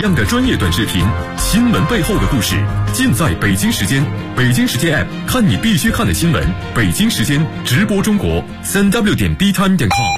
样的专业短视频，新闻背后的故事，尽在北京时间。北京时间 App 看你必须看的新闻。北京时间直播中国3w.btime.com。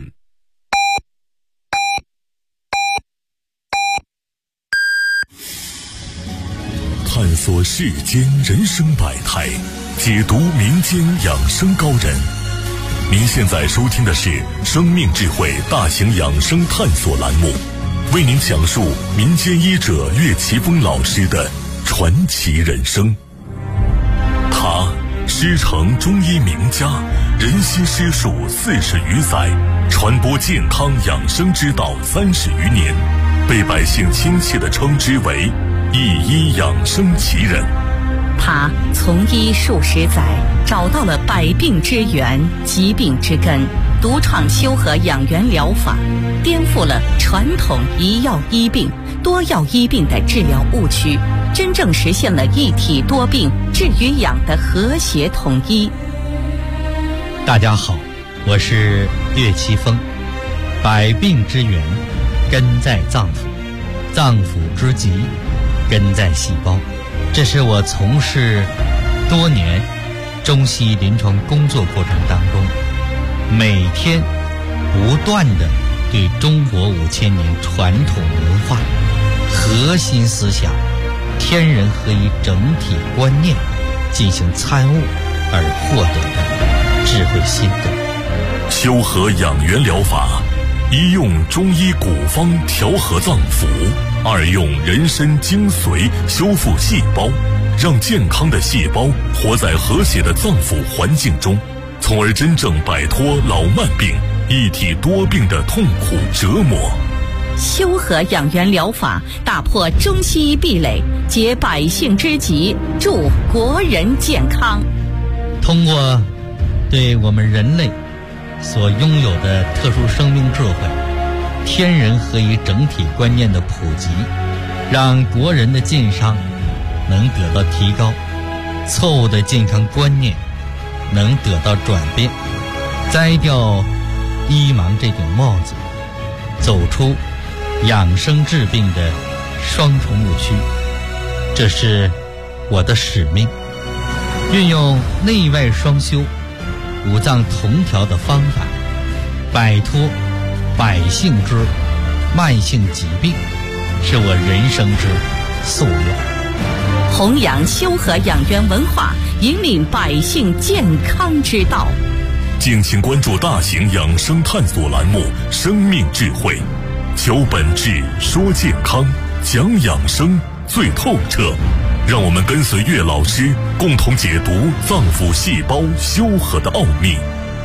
探索世间人生百态，解读民间养生高人。您现在收听的是生命智慧大型养生探索栏目，为您讲述民间医者岳奇峰老师的传奇人生。他师承中医名家，人心师术40余载，传播健康养生之道30余年，被百姓亲切地称之为一医养生奇人。 他从医数十载，找到了百病之源、疾病之根，独创修和养元疗法，颠覆了传统一药医病、多药医病的治疗误区，真正实现了一体多病、治与养的和谐统一。 大家好，我是岳奇峰。百病之源根在脏腑，脏腑之疾根在细胞。这是我从事多年中西医临床工作过程当中，每天不断地对中国5000年传统文化核心思想天人合一整体观念进行参悟而获得的智慧心得。 修和养元疗法，一用中医古方调和脏腑，二用人参精髓修复细胞，让健康的细胞活在和谐的脏腑环境中，从而真正摆脱老慢病、一体多病的痛苦折磨。 修和养元疗法打破中西医壁垒，解百姓之急，助国人健康。 通过对我们人类所拥有的特殊生命智慧、天人合一整体观念的普及，让国人的健康能得到提高，错误的健康观念能得到转变，摘掉医盲这顶帽子，走出养生治病的双重误区。这是我的使命，运用内外双修、五脏同调的方法，摆脱百姓之慢性疾病，是我人生之夙愿。 弘扬修和养元文化，引领百姓健康之道。 敬请关注大型养生探索栏目《生命智慧》，求本质，说健康，讲养生最透彻。让我们跟随岳老师，共同解读脏腑细胞修和的奥秘。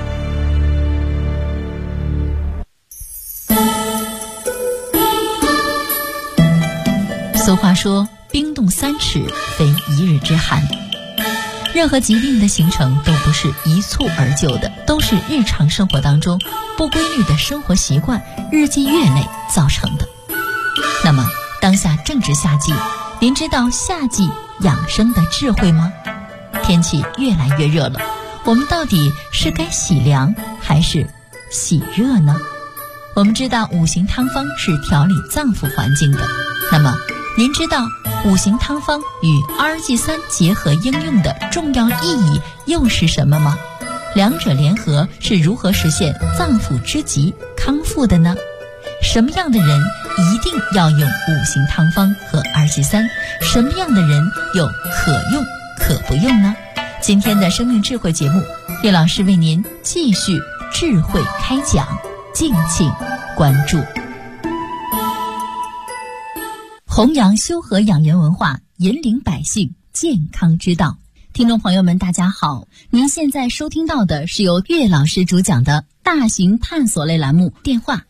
俗话说，冰冻3尺非一日之寒。任何疾病的形成都不是一蹴而就的，都是日常生活当中不规律的生活习惯日积月累造成的。那么当下正值夏季，您知道夏季养生的智慧吗？天气越来越热了，我们到底是该洗凉还是洗热呢？我们知道五行汤方是调理脏腑环境的，那么您知道五行汤方与2-3结合应用的重要意义又是什么吗？两者联合是如何实现脏腑之疾康复的呢？什么样的人一定要用五行汤方和2-3？什么样的人又可用可不用呢？今天的生命智慧节目，岳老师为您继续智慧开讲，敬请关注。弘扬修和养元文化，引领百姓健康之道。听众朋友们大家好，您现在收听到的是由岳老师主讲的大型探索类栏目，电话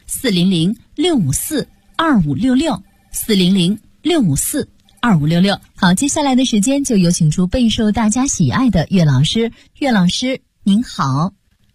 400-654-2566 400-654-2566。好，接下来的时间就有请出备受大家喜爱的岳老师。岳老师您好。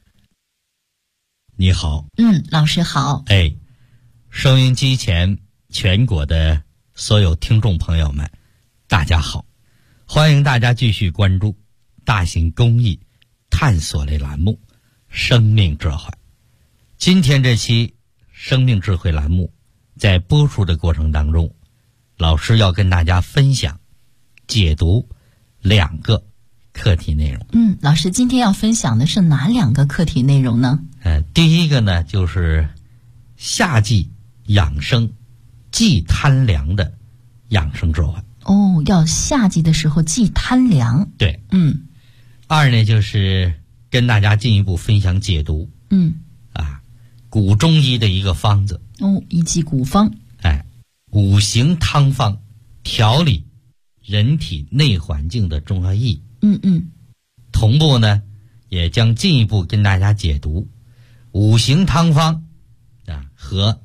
你好。 老师好。 收音机前全国的所有听众朋友们大家好，欢迎大家继续关注大型公益探索类栏目生命智慧。今天这期生命智慧栏目在播出的过程当中， 老师要跟大家分享解读2个课题内容。 老师今天要分享的是哪2个课题内容呢？ 第一个呢就是夏季养生忌贪凉的养生智慧。 要夏季的时候忌贪凉。 对。2呢就是跟大家进一步分享解读。古中医的一个方子。 一剂古方。 5行汤方，调理人体内环境的重要意义。同步呢，也将进一步跟大家解读5行汤方和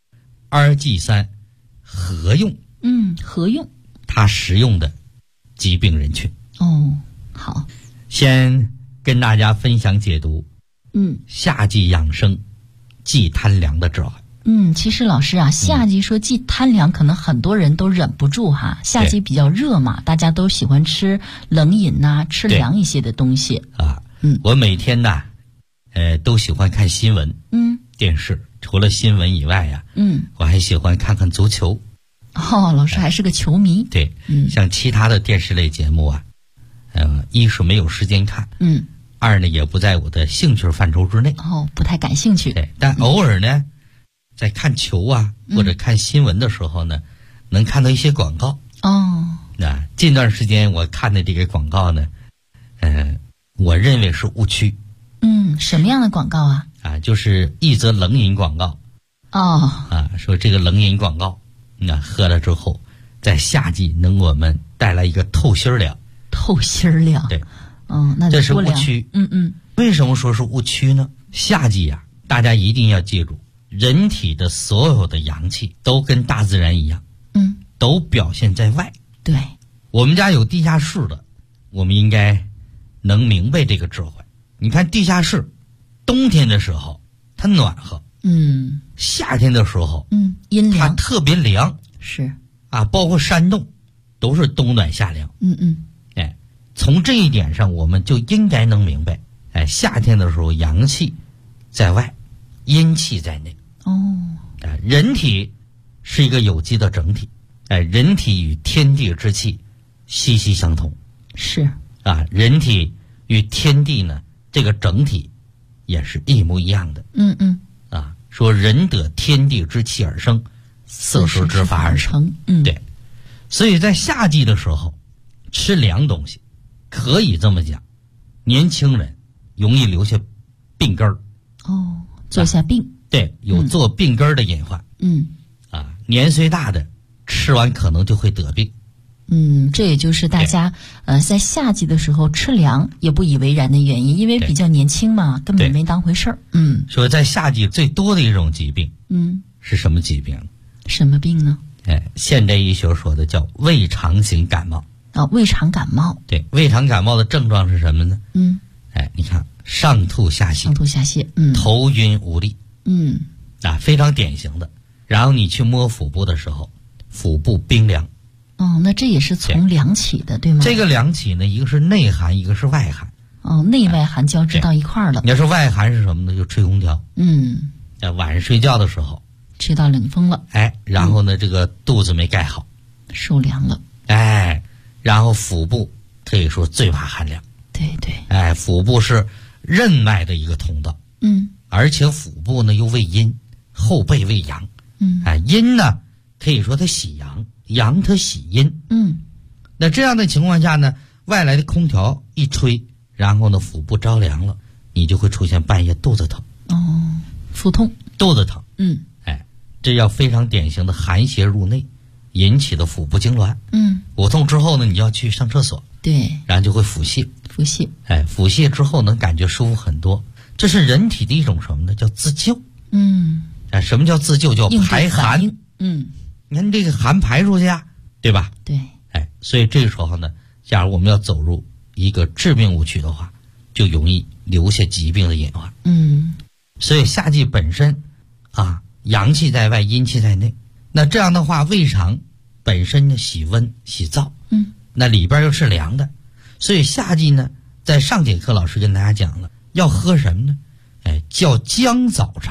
2G3合用。 合用。 它实用的疾病人群。 好。 先跟大家分享解读。夏季养生忌贪凉的智慧。 其实老师啊，夏季说忌贪凉，可能很多人都忍不住哈。夏季比较热嘛，大家都喜欢吃冷饮吃凉一些的东西。 我每天呢，都喜欢看新闻。电视除了新闻以外呀，我还喜欢看看足球。 老师还是个球迷。 对。像其他的电视类节目啊，一是没有时间看。2呢也不在我的兴趣范畴之内。 不太感兴趣。 对。但偶尔呢，在看球或者看新闻的时候呢，能看到一些广告。近段时间我看的这个广告呢，我认为是误区。 什么样的广告啊？ 就是一则冷饮广告。说这个冷饮广告，喝了之后，在夏季能给我们带来一个透心凉。透心凉。对。那这是误区。为什么说是误区呢？夏季大家一定要记住，人体的所有的阳气都跟大自然一样，都表现在外。对。我们家有地下室的，我们应该能明白这个智慧。你看地下室，冬天的时候它暖和，夏天的时候，阴凉，它特别凉。是。包括山洞，都是冬暖夏凉。从这一点上，我们就应该能明白，夏天的时候阳气在外，阴气在内。人体是一个有机的整体，人体与天地之气息息相通。是。人体与天地呢，这个整体也是一模一样的。说人得天地之气而生，色时之法而成。对。所以在夏季的时候吃凉东西，可以这么讲，年轻人容易留下病根儿。做下病。对，有做病根儿的隐患。年岁大的吃完可能就会得病。这也就是大家在夏季的时候吃凉也不以为然的原因，因为比较年轻嘛，根本没当回事儿。说在夏季最多的一种疾病，是什么疾病？什么病呢？现代医学说的叫胃肠型感冒。胃肠感冒。对，胃肠感冒的症状是什么呢？你看上吐下泻。上吐下泻。头晕无力。非常典型的。然后你去摸腹部的时候，腹部冰凉。那这也是从凉起的，对吗？这个凉起呢，一个是内寒，一个是外寒。内外寒交织到一块儿了。你要说外寒是什么呢？就吹空调。晚上睡觉的时候吹到冷风了。然后呢，这个肚子没盖好，受凉了。然后腹部可以说最怕寒凉。对对。腹部是任脉的一个通道。而且腹部呢又为阴，后背为阳。阴呢可以说它喜阳，阳它喜阴。那这样的情况下呢，外来的空调一吹，然后呢腹部着凉了，你就会出现半夜肚子疼。腹痛，肚子疼。这要非常典型的寒邪入内引起的腹部痉挛。腹痛之后呢，你要去上厕所。对。然后就会腹泻。腹泻。腹泻之后能感觉舒服很多。这是人体的一种什么呢？叫自救。什么叫自救？叫排寒。你看这个寒排出去啊，对吧？对。所以这个时候呢，假如我们要走入一个致命误区的话，就容易留下疾病的隐患。所以夏季本身阳气在外，阴气在内。那这样的话，胃肠本身呢喜温喜燥。那里边又是凉的，所以夏季呢，在上节课老师跟大家讲了，要喝什么呢？叫姜枣茶。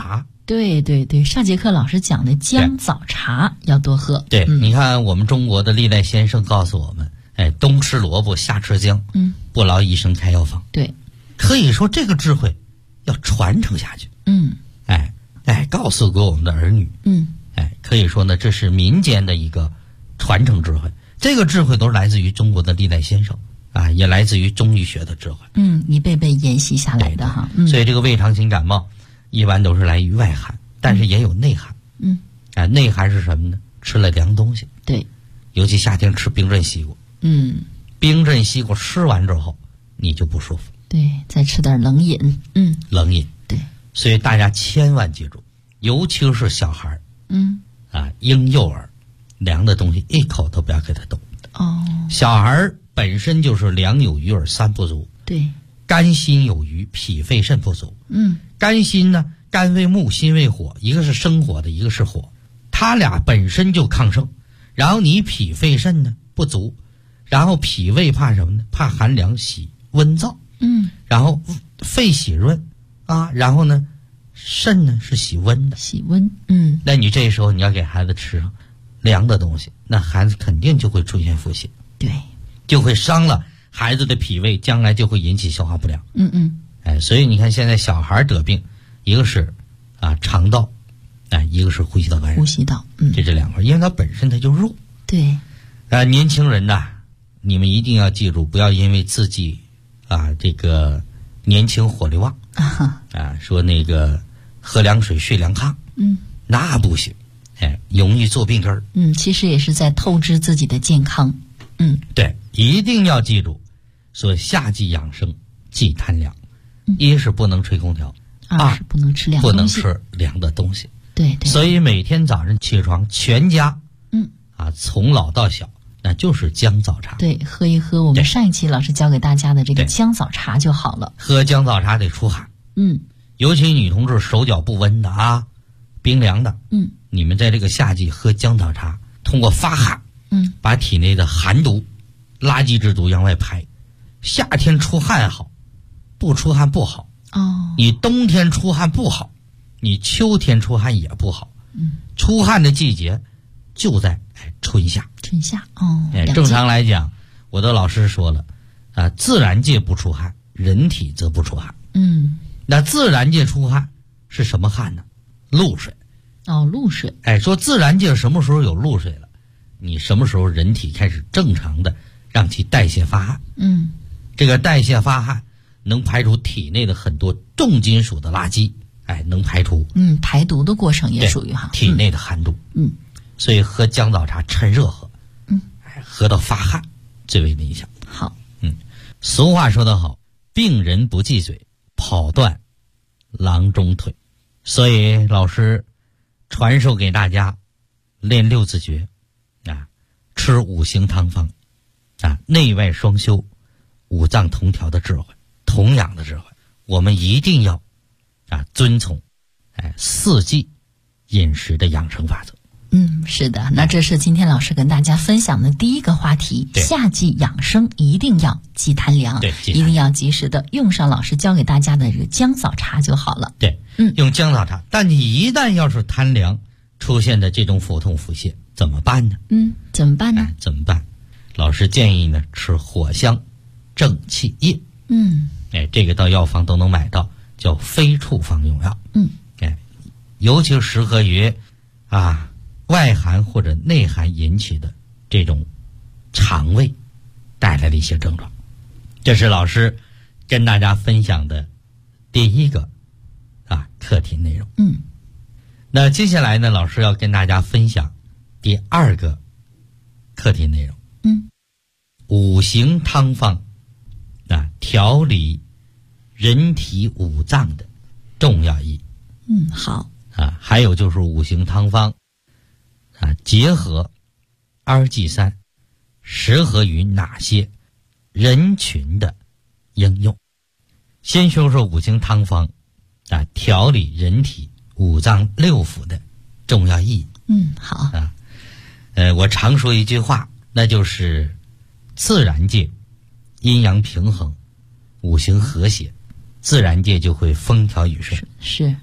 对对对，上节课老师讲的姜枣茶要多喝。 对，你看我们中国的历代先生告诉我们，冬吃萝卜夏吃姜，不劳医生开药方。 对， 可以说这个智慧要传承下去。告诉给我们的儿女。可以说呢，这是民间的一个传承智慧。这个智慧都是来自于中国的历代先生啊，也来自于中医学的智慧。 一辈辈沿袭下来的哈。 所以这个胃肠型感冒一般都是来于外寒，但是也有内寒。内寒是什么呢？吃了凉东西。对，尤其夏天吃冰镇西瓜。冰镇西瓜吃完之后你就不舒服。 对，再吃点冷饮。 冷饮。 对， 所以大家千万记住，尤其是小孩婴幼儿，凉的东西一口都不要给他动。小孩本身就是凉有余而三不足。对，肝心有余，脾肺肾不足。肝心呢，肝为木，心为火，一个是生火的，一个是火，他俩本身就亢盛。然后你脾肺肾呢不足，然后脾胃怕什么呢？怕寒凉，喜温燥。然后肺喜润啊，然后呢肾呢是喜温的。喜温。那你这时候你要给孩子吃上凉的东西，那孩子肯定就会出现腹泻。对，就会伤了孩子的脾胃，将来就会引起消化不良。所以你看现在小孩得病，一个是肠道，一个是呼吸道感染。呼吸道。这是两块，因为它本身它就弱。对。年轻人呐，你们一定要记住，不要因为自己这个年轻火力旺说那个喝凉水睡凉炕，那不行，容易做病根儿。其实也是在透支自己的健康。对，一定要记住，说夏季养生忌贪凉。一是不能吹空调，二是不能吃凉东西，不能吃凉的东西。对对。所以每天早上起床，全家从老到小，那就是姜枣茶。对，喝一喝我们上一期老师教给大家的这个姜枣茶就好了。喝姜枣茶得出汗。尤其女同志手脚不温的冰凉的，你们在这个夏季喝姜枣茶，通过发汗，把体内的寒毒、垃圾之毒向外排。夏天出汗好，不出汗不好。你冬天出汗不好，你秋天出汗也不好。出汗的季节就在春夏。春夏。正常来讲，我的老师说了自然界不出汗，人体则不出汗。那自然界出汗是什么汗呢？露水。露水。说自然界什么时候有露水了，你什么时候人体开始正常的让其代谢发汗。这个代谢发汗能排除体内的很多重金属的垃圾，能排除。排毒的过程也属于体内的寒毒。所以喝姜枣茶趁热喝。喝到发汗最为理想。好。俗话说得好，病人不忌嘴，跑断郎中腿。所以老师传授给大家练六字诀吃五行汤方内外双修，五脏同调的智慧，同养的智慧，我们一定要遵从四季饮食的养生法则。是的，那这是今天老师跟大家分享的第一个话题，夏季养生一定要忌贪凉。对，一定要及时的用上老师教给大家的这个姜枣茶就好了。对，用姜枣茶。但你一旦要是贪凉出现的这种腹痛腹泻怎么办呢？怎么办呢？怎么办？老师建议呢吃藿香正气液。这个到药房都能买到，叫非处方用药。尤其适合于外寒或者内寒引起的这种肠胃带来的一些症状。这是老师跟大家分享的第一个课题内容。那接下来呢，老师要跟大家分享第二个课题内容。五行汤方调理人体五脏的重要意义。好。还有就是五行汤方结合二剂三适合于哪些人群的应用。先说说五行汤方调理人体五脏六腑的重要意义。好。我常说一句话，那就是自然界阴阳平衡，五行和谐，自然界就会风调雨顺。是。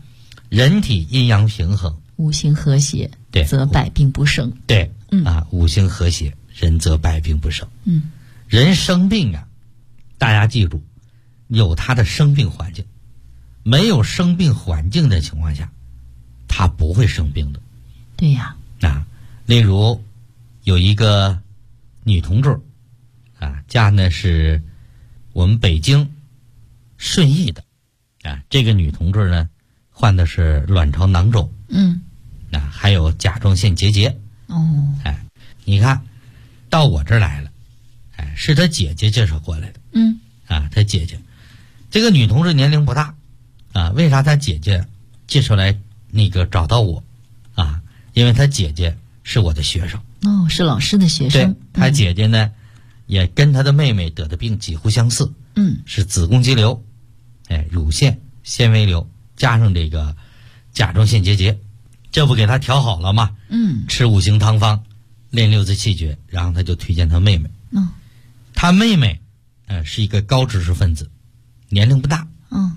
人体阴阳平衡， 五行和谐， 对， 则百病不生。 对，五行和谐，人则百病不生。人生病啊，大家记住，有他的生病环境，没有生病环境的情况下，他不会生病的。 对呀， 例如有一个女同志家呢是我们北京顺义的这个女同志呢患的是卵巢囊肿，还有甲状腺结节。你看到我这儿来了，是她姐姐介绍过来的。她姐姐这个女同志年龄不大为啥她姐姐介绍来找到我因为她姐姐是我的学生。 是老师的学生。 对，她姐姐呢也跟她的妹妹得的病几乎相似。是子宫肌瘤，乳腺纤维瘤加上这个甲状腺结节，这不给她调好了吗？吃五行汤方，练六字气诀，然后她就推荐她妹妹。她妹妹是一个高知识分子，年龄不大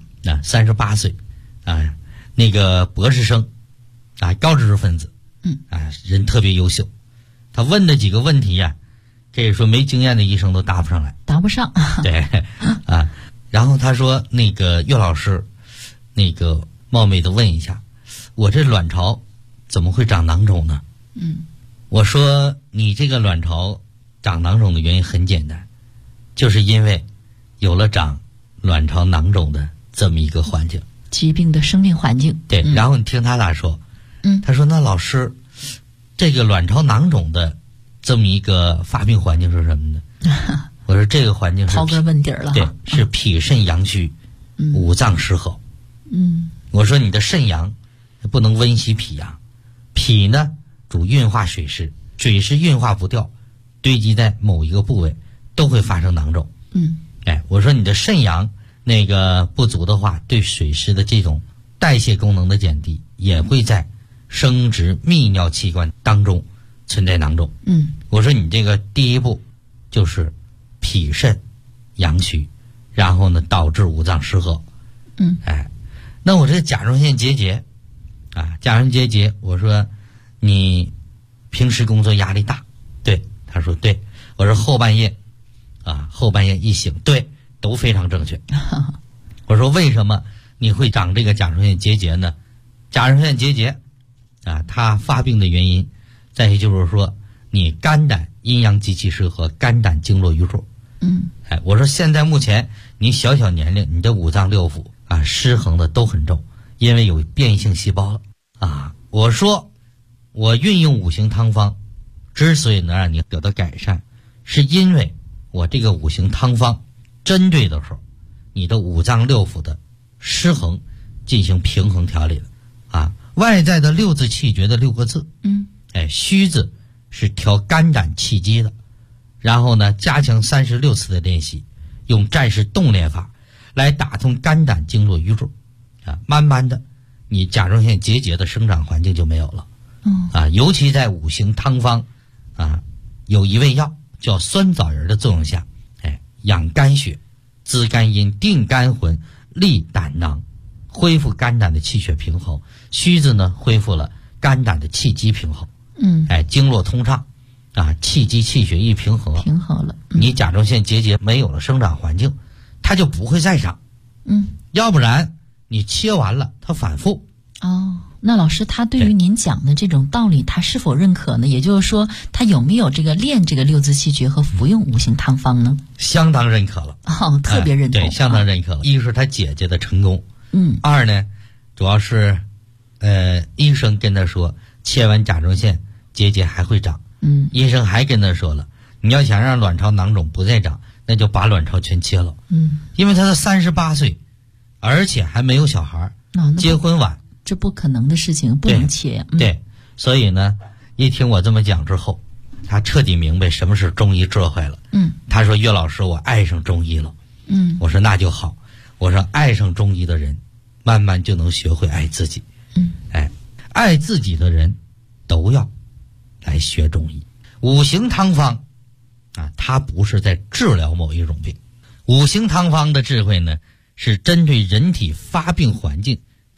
，38岁那个博士生高知识分子，人特别优秀。他问的几个问题可以说没经验的医生都答不上来， 答不上。 对然后他说岳老师，冒昧的问一下，我这卵巢怎么会长囊肿呢？我说你这个卵巢长囊肿的原因很简单，就是因为有了长卵巢囊肿的这么一个环境， 疾病的生命环境。 对，然后你听他咋说？他说那老师，这个卵巢囊肿的这么一个发病环境是什么呢？我说这个环境是刨根问底了。 对，是脾肾阳虚，五脏失衡。我说你的肾阳不能温习脾阳，脾呢主运化水湿，水湿运化不掉，堆积在某一个部位都会发生囊肿。我说你的肾阳不足的话，对水湿的这种代谢功能的减低，也会在生殖泌尿器官当中存在囊肿。我说你这个第一步就是脾肾阳虚，然后呢导致五脏失和。那我这甲状腺结节甲状腺结节，我说你平时工作压力大？对，他说对。我说后半夜一醒，对，都非常正确。我说为什么你会长这个甲状腺结节呢？甲状腺结节它发病的原因在于就是说你肝胆阴阳极其失和，肝胆经络瘀阻。我说现在目前你小年龄，你的五脏六腑失衡的都很重，因为有变异性细胞了我说我运用五行汤方之所以能让你得到改善，是因为我这个五行汤方针对的时候，你的五脏六腑的失衡进行平衡调理的外在的六字气诀的6个字，虚字是调肝胆气机的，然后呢加强36次的练习，用战士动练法来打通肝胆经络瘀阻慢慢的你甲状腺结节的生长环境就没有了。尤其在五行汤方有一味药叫酸枣仁的作用下，养肝血，滋肝阴，定肝魂，利胆囊，恢复肝胆的气血平衡。虚字呢恢复了肝胆的气机平衡。经络通畅气机气血一平衡了， 你甲状腺结节没有了生长环境，它就不会再长。要不然你切完了它反复。 那老师他对于您讲的这种道理他是否认可呢？也就是说他有没有练这个六字气诀和服用五行汤方呢？ 相当认可了。 特别认同。 对，相当认可了。一是他姐姐的成功，二呢主要是医生跟他说切完甲状腺结节还会长。医生还跟他说了，你要想让卵巢囊肿不再长，那就把卵巢全切了。因为他是38岁，而且还没有小孩，结婚晚， 这不可能的事情，不能切。 对，所以呢一听我这么讲之后，他彻底明白什么是中医智慧了。他说岳老师，我爱上中医了。我说那就好。我说爱上中医的人慢慢就能学会爱自己。爱自己的人都要来学中医。五行汤方它不是在治疗某一种病，五行汤方的智慧呢是针对人体发病环境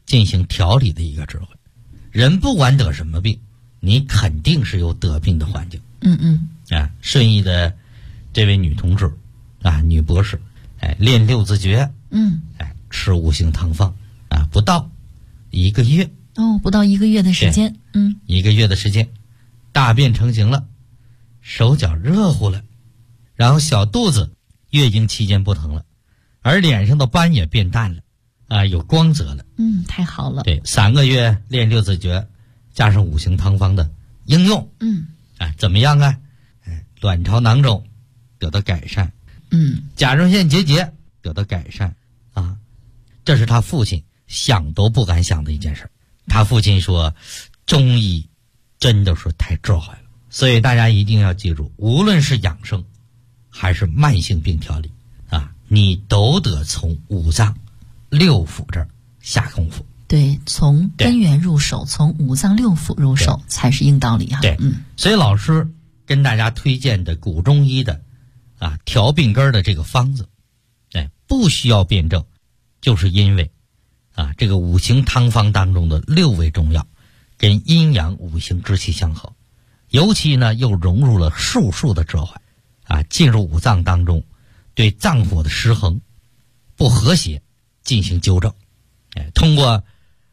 进行调理的一个智慧。人不管得什么病，你肯定是有得病的环境。顺义的这位女同志啊，女博士，练六字诀，吃五行汤方啊，不到1个月。 不到1个月的时间 ，1个月的时间，大便成型了，手脚热乎了，然后小肚子月经期间不疼了，而脸上的斑也变淡了，啊，有光泽了。 太好了。 对，3个月练六字诀，加上五行汤方的应用，怎么样啊？卵巢囊肿得到改善，甲状腺结节得到改善啊，这是他父亲想都不敢想的一件事。他父亲说，中医真的是太智慧了。所以大家一定要记住，无论是养生还是慢性病调理啊，你都得从五脏六腑这儿下功夫。 对，从根源入手，从五脏六腑入手才是硬道理啊。 对，所以老师跟大家推荐的古中医的调病根的这个方子，不需要辩证，就是因为这个五行汤方当中的6味中药跟阴阳五行之气相合，尤其呢又融入了术数的智慧进入五脏当中，对脏腑的失衡不和谐进行纠正。通过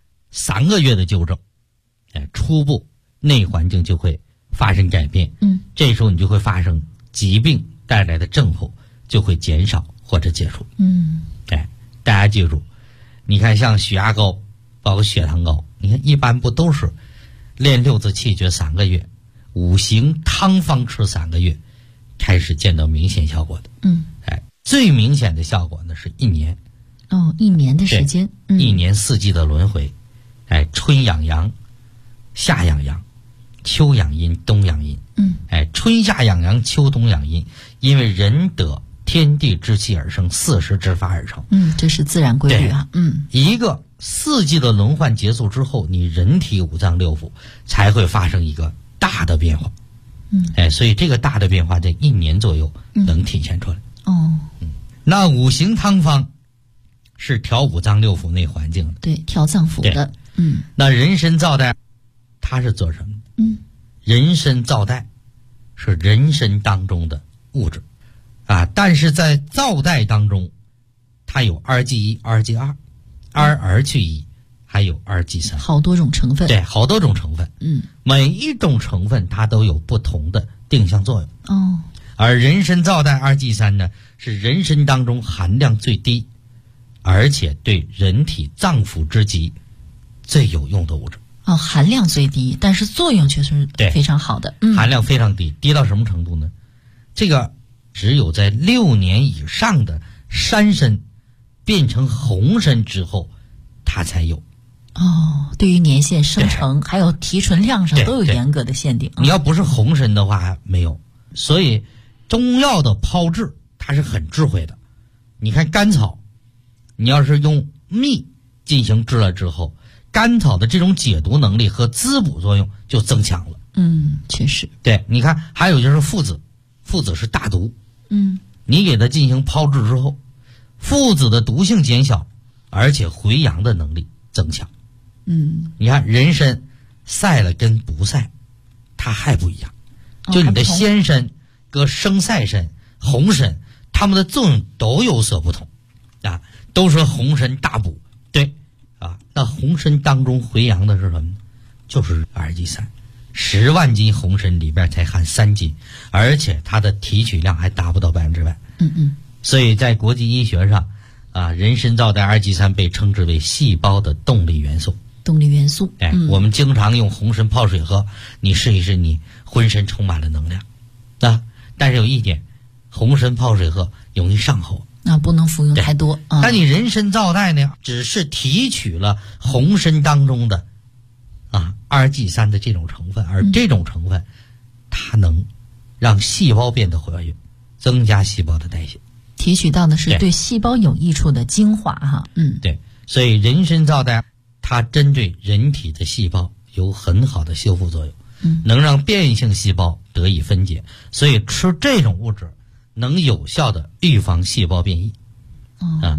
3个月的纠正，初步内环境就会发生改变。这时候你就会发生疾病带来的症候就会减少或者解除。大家记住，你看像血压高包括血糖高，你看一般不都是练六字气诀3个月，五行汤方吃3个月开始见到明显效果的。最明显的效果呢是1年。 1年的时间。 1年4季的轮回，春养阳，夏养阳，秋养阴，冬养阴。春夏养阳，秋冬养阴，因为人得天地之气而生，四时之法而成。 这是自然规律啊。 一个4季的轮换结束之后，你人体五脏六腑才会发生一个大的变化。所以这个大的变化在1年左右能体现出来。那五行汤方是调五脏六腑内环境的， 对，调脏腑的。 那人参皂苷它是做什么的？人参皂苷是人参当中的物质但是在皂苷当中它有2G1 2G2 2去1，还有2G3， 好多种成分。 对，好多种成分。每一种成分它都有不同的定向作用。而人参皂苷2G3呢，是人参当中含量最低，而且对人体脏腑之疾最有用的物质。 含量最低，但是作用却是非常好的。 含量非常低，低到什么程度呢？这个只有在6年以上的山参变成红参之后它才有。 对于年限生成还有提纯量上都有严格的限定。 你要不是红参的话没有。所以中药的炮制它是很智慧的。你看甘草，你要是用蜜进行制了之后，甘草的这种解毒能力和滋补作用就增强了。 确实。 对，你看还有就是附子，附子是大毒。你给它进行炮制之后，附子的毒性减小，而且回阳的能力增强。你看人参晒了跟不晒它还不一样。就你的鲜参和生晒参、红参，它们的作用都有所不同都说红参大补，对那红参当中回阳的是什么呢？就是2G3。10万斤红参里边才含3斤，而且它的提取量还达不到100%。所以在国际医学上人参皂苷2G3被称之为细胞的动力元素。我们经常用红参泡水喝，你试一试，你浑身充满了能量但是有一点，红参泡水喝容易上火， 不能服用太多。 但你人参皂苷呢，只是提取了红参当中的2G3的这种成分，而这种成分它能让细胞变得活跃，增加细胞的代谢， 提取到的是对细胞有益处的精华对，所以人参皂苷它针对人体的细胞有很好的修复作用，能让变异性细胞得以分解，所以吃这种物质能有效的预防细胞变异。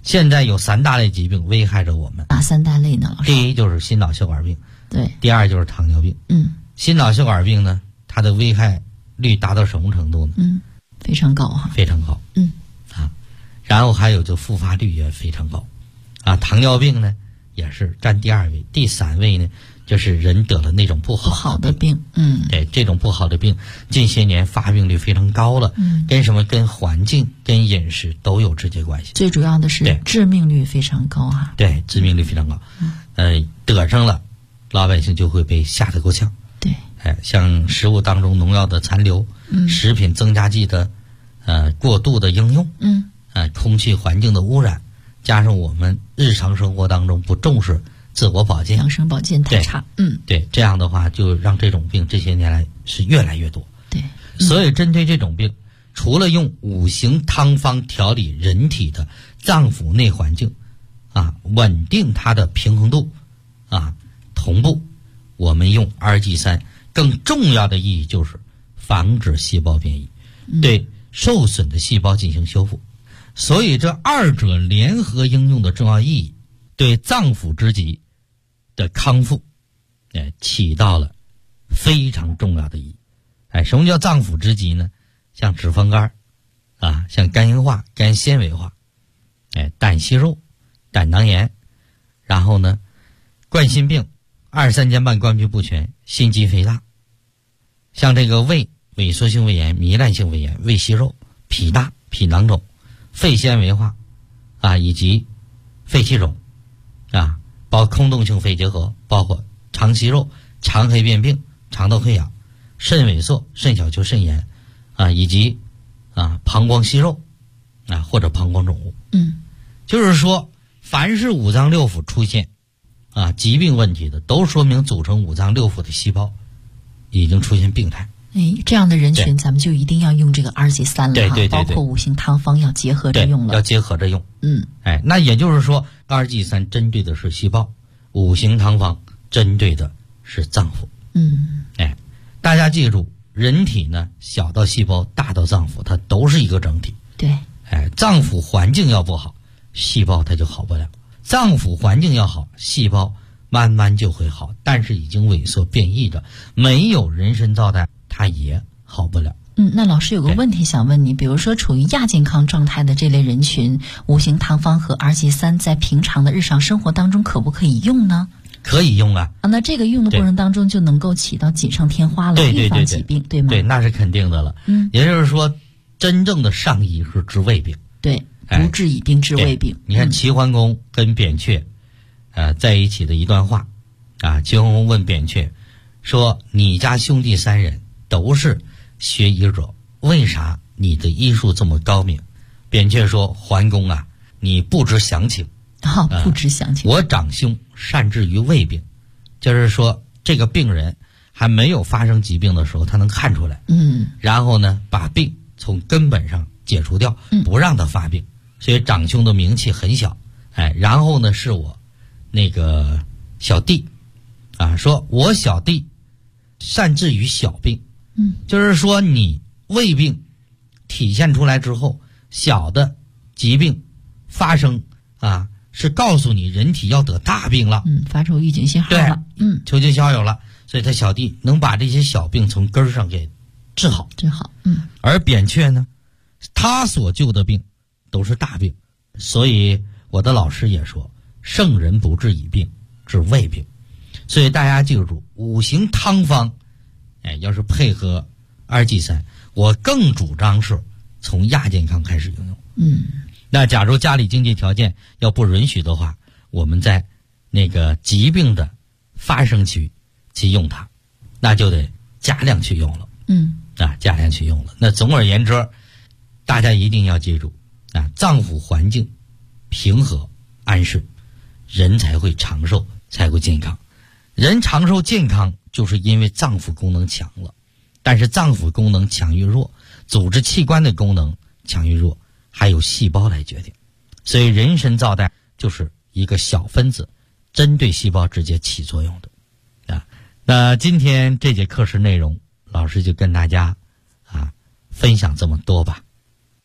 现在有3大类疾病危害着我们。 哪3大类呢，老师？ 第一就是心脑血管病， 对。 第二就是糖尿病。心脑血管病呢，它的危害率达到什么程度呢？ 非常高哈。 非常高。然后还有就复发率也非常高。糖尿病呢也是占第2位，第3位呢就是人得了那种不好的病。对，这种不好的病近些年发病率非常高了。跟什么？跟环境、跟饮食都有直接关系。 最主要的是致命率非常高哈。 对，致命率非常高。得上了，老百姓就会被吓得够呛。 对， 像食物当中农药的残留，食品增加剂的过度的应用，空气环境的污染，加上我们日常生活当中不重视自我保健， 养生保健太差。 对，这样的话就让这种病这些年来是越来越多。 对， 所以针对这种病，除了用5行汤方调理人体的脏腑内环境，稳定它的平衡度，同步，我们用2G3更重要的意义就是防止细胞变异，对受损的细胞进行修复。所以这2者联合应用的重要意义，对脏腑之疾的康复起到了非常重要的意义。什么叫脏腑之疾呢？像脂肪肝像肝硬化、肝纤维化，胆息肉、胆囊炎，然后呢冠心病、23间半冠病不全、心肌肥大，像这个胃萎缩性胃炎、糜烂性胃炎、胃息肉、脾大、脾囊肿、肺纤维化以及肺气肿包括空洞性肺结核，包括肠息肉、肠黑变病、肠道溃疡、肾萎缩、肾小球肾炎以及膀胱息肉或者膀胱肿物。就是说凡是五脏六腑出现疾病问题的，都说明组成五脏六腑的细胞已经出现病态。 这样的人群咱们就一定要用这个2G3了。对，包括5行汤方要结合着用了。 要结合着用。那也就是说2G3针对的是细胞，5行汤方针对的是脏腑。大家记住，人体呢小到细胞，大到脏腑，它都是一个整体。 对。 脏腑环境要不好，细胞它就好不了；脏腑环境要好，细胞慢慢就会好。但是已经萎缩变异的，没有人参皂苷，它也好不了。 那老师有个问题想问你，比如说处于亚健康状态的这类人群，5行汤方和2G3在平常的日常生活当中可不可以用呢？ 可以用那这个用的过程当中就能够起到锦上添花了，预防疾病，对吗？ 对，那是肯定的了。也就是说，真正的上医是治胃病。 对，不治已病治胃病。 你看齐桓公跟扁鹊在一起的一段话齐桓公问扁鹊说：“你家兄弟3人都是学医者，为啥你的医术这么高明？”扁鹊说：“桓公你不知详情。” 不知详情。 我长兄善治于胃病，就是说这个病人还没有发生疾病的时候，他能看出来。然后呢，把病从根本上解除掉，不让他发病。所以长兄的名气很小。然后呢，是我那个小弟说我小弟善治于小病。就是说你胃病体现出来之后，小的疾病发生是告诉你人体要得大病了， 发出预警信号了， 求救消有了，所以他小弟能把这些小病从根儿上给治好。而扁鹊呢，他所救的病都是大病，所以我的老师也说，圣人不治已病，治胃病。所以大家记住，5行汤方，要是配合2G3，我更主张是从亚健康开始应用。那假如家里经济条件要不允许的话，我们在那个疾病的发生区去用它，那就得加量去用了。加量去用了。那总而言之，大家一定要记住脏腑环境平和安顺，人才会长寿，才会健康。人长寿健康就是因为脏腑功能强了，但是脏腑功能强与弱，组织器官的功能强与弱，还有细胞来决定。所以人参皂苷就是一个小分子，针对细胞直接起作用的那今天这节课时内容，老师就跟大家分享这么多吧。